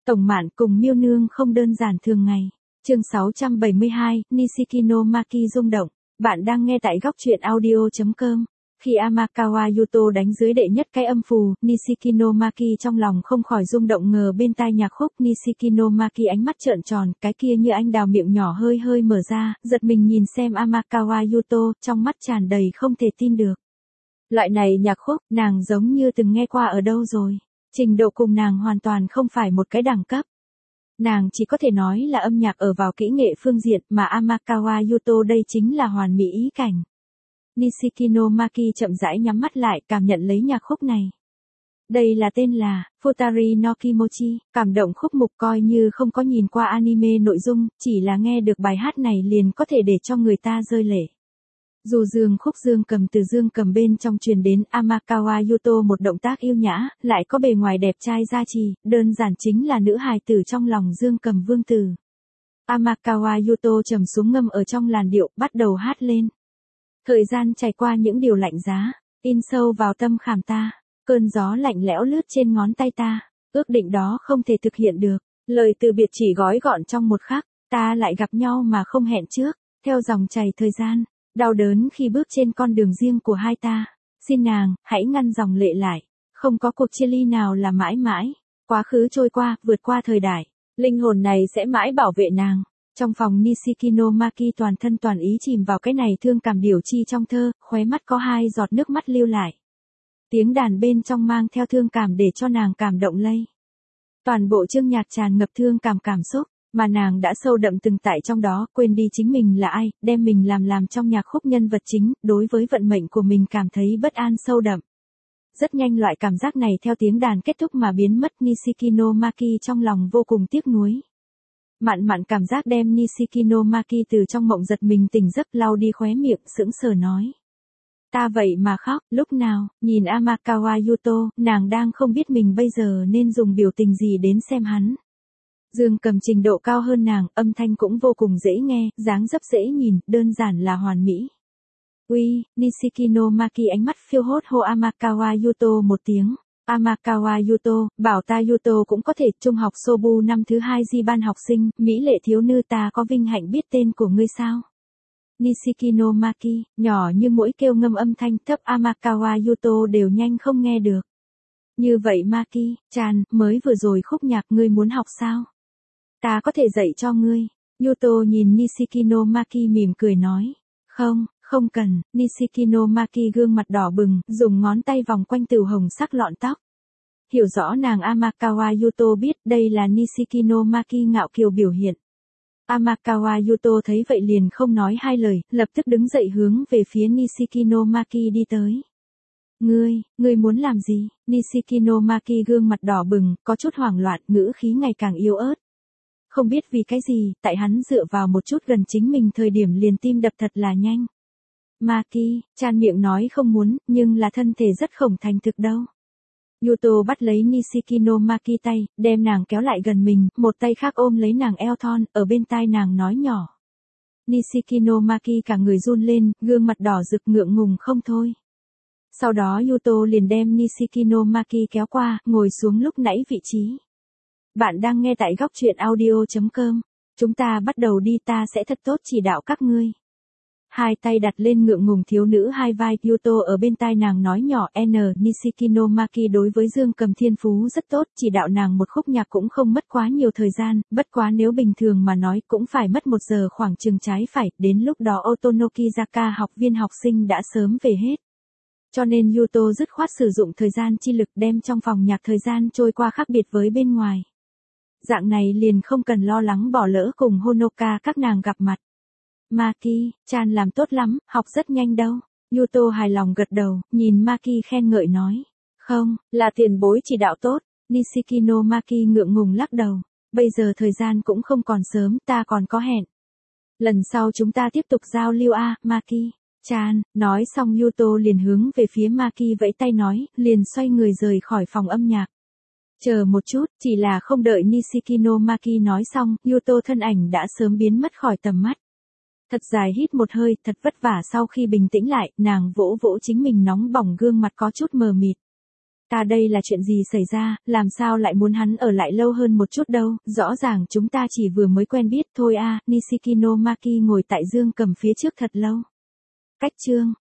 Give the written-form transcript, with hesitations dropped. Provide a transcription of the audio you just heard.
Tổng Mạn cùng Miêu Nương không đơn giản thường ngày. Chương 672, Nishiki no Maki rung động. Bạn đang nghe tại góc truyện audio.com. Khi Amakawa Yuto đánh dưới đệ nhất cái âm phù, Nishiki no Maki trong lòng không khỏi rung động ngờ bên tai nhạc khúc. Nishiki no Maki ánh mắt trợn tròn, cái kia như anh đào miệng nhỏ hơi hơi mở ra, giật mình nhìn xem Amakawa Yuto, trong mắt tràn đầy không thể tin được. Loại này nhạc khúc, nàng giống như từng nghe qua ở đâu rồi. Trình độ cùng nàng hoàn toàn không phải một cái đẳng cấp. Nàng chỉ có thể nói là âm nhạc ở vào kỹ nghệ phương diện mà Amakawa Yuto đây chính là hoàn mỹ ý cảnh. Nishiki no Maki chậm rãi nhắm mắt lại cảm nhận lấy nhạc khúc này. Đây là tên là Futari no Kimochi, cảm động khúc mục coi như không có nhìn qua anime nội dung, chỉ là nghe được bài hát này liền có thể để cho người ta rơi lệ. Dù khúc dương cầm từ dương cầm bên trong truyền đến Amakawa Yuto một động tác yêu nhã, lại có bề ngoài đẹp trai gia trì, đơn giản chính là nữ hài tử trong lòng dương cầm vương tử. Amakawa Yuto trầm xuống ngâm ở trong làn điệu, bắt đầu hát lên. Thời gian trải qua những điều lạnh giá, in sâu vào tâm khảm ta, cơn gió lạnh lẽo lướt trên ngón tay ta, ước định đó không thể thực hiện được, lời từ biệt chỉ gói gọn trong một khắc, ta lại gặp nhau mà không hẹn trước, theo dòng chảy thời gian. Đau đớn khi bước trên con đường riêng của hai ta, xin nàng, hãy ngăn dòng lệ lại, không có cuộc chia ly nào là mãi mãi, quá khứ trôi qua, vượt qua thời đại, linh hồn này sẽ mãi bảo vệ nàng. Trong phòng Nishiki no Maki toàn thân toàn ý chìm vào cái này thương cảm điều chi trong thơ, khóe mắt có hai giọt nước mắt lưu lại. Tiếng đàn bên trong mang theo thương cảm để cho nàng cảm động lây. Toàn bộ chương nhạc tràn ngập thương cảm xúc. Mà nàng đã sâu đậm từng tại trong đó, quên đi chính mình là ai, đem mình làm trong nhạc khúc nhân vật chính, đối với vận mệnh của mình cảm thấy bất an sâu đậm. Rất nhanh loại cảm giác này theo tiếng đàn kết thúc mà biến mất. Nishiki no Maki trong lòng vô cùng tiếc nuối. Mạn cảm giác đem Nishiki no Maki từ trong mộng giật mình tỉnh giấc, lau đi khóe miệng, sững sờ nói. Ta vậy mà khóc, lúc nào, nhìn Amakawa Yuto, nàng đang không biết mình bây giờ nên dùng biểu tình gì đến xem hắn. Dương cầm trình độ cao hơn nàng, âm thanh cũng vô cùng dễ nghe, dáng dấp dễ nhìn, đơn giản là hoàn mỹ. Uy, Nishiki no Maki ánh mắt phiêu hốt hô Amakawa Yuto một tiếng. Amakawa Yuto, bảo ta Yuto cũng có thể, trung học Sobu năm thứ 2 di ban học sinh, mỹ lệ thiếu nữ ta có vinh hạnh biết tên của ngươi sao? Nishiki no Maki, nhỏ như mũi kêu ngâm âm thanh thấp Amakawa Yuto đều nhanh không nghe được. Như vậy Maki, chan, mới vừa rồi khúc nhạc ngươi muốn học sao? Ta có thể dạy cho ngươi. Yuto nhìn Nishiki no Maki mỉm cười nói. Không cần. Nishiki no Maki gương mặt đỏ bừng, dùng ngón tay vòng quanh tửu hồng sắc lọn tóc. Hiểu rõ nàng Amakawa Yuto biết đây là Nishiki no Maki ngạo kiều biểu hiện. Amakawa Yuto thấy vậy liền không nói hai lời, lập tức đứng dậy hướng về phía Nishiki no Maki đi tới. Ngươi muốn làm gì? Nishiki no Maki gương mặt đỏ bừng, có chút hoảng loạn, ngữ khí ngày càng yếu ớt. Không biết vì cái gì, tại hắn dựa vào một chút gần chính mình thời điểm liền tim đập thật là nhanh. Maki, chan miệng nói không muốn, nhưng là thân thể rất khổng thành thực đâu. Yuto bắt lấy Nishiki no Maki tay, đem nàng kéo lại gần mình, một tay khác ôm lấy nàng eo thon, ở bên tai nàng nói nhỏ. Nishiki no Maki cả người run lên, gương mặt đỏ rực ngượng ngùng không thôi. Sau đó Yuto liền đem Nishiki no Maki kéo qua, ngồi xuống lúc nãy vị trí. Bạn đang nghe tại góc truyện audio.com. Chúng ta bắt đầu đi, ta sẽ thật tốt chỉ đạo các ngươi. Hai tay đặt lên ngượng ngùng thiếu nữ hai vai, Yuto ở bên tai nàng nói nhỏ Nishiki no Maki đối với dương cầm thiên phú rất tốt, chỉ đạo nàng một khúc nhạc cũng không mất quá nhiều thời gian, bất quá nếu bình thường mà nói cũng phải mất 1 giờ khoảng chừng trái phải, đến lúc đó Otonokizaka học viên học sinh đã sớm về hết. Cho nên Yuto dứt khoát sử dụng thời gian chi lực đem trong phòng nhạc thời gian trôi qua khác biệt với bên ngoài. Dạng này liền không cần lo lắng bỏ lỡ cùng Honoka các nàng gặp mặt. Maki, chan làm tốt lắm, học rất nhanh đâu. Yuto hài lòng gật đầu, nhìn Maki khen ngợi nói. Không, là tiền bối chỉ đạo tốt. Nishiki no Maki ngượng ngùng lắc đầu. Bây giờ thời gian cũng không còn sớm, ta còn có hẹn. Lần sau chúng ta tiếp tục giao lưu Maki. Chan, nói xong Yuto liền hướng về phía Maki vẫy tay nói, liền xoay người rời khỏi phòng âm nhạc. Chờ một chút, chỉ là không đợi Nishiki no Maki nói xong, Yuto thân ảnh đã sớm biến mất khỏi tầm mắt. Thật dài hít một hơi, thật vất vả sau khi bình tĩnh lại, nàng vỗ vỗ chính mình nóng bỏng gương mặt có chút mờ mịt. Ta đây là chuyện gì xảy ra, làm sao lại muốn hắn ở lại lâu hơn một chút đâu, rõ ràng chúng ta chỉ vừa mới quen biết thôi à, Nishiki no Maki ngồi tại dương cầm phía trước thật lâu. Cách chương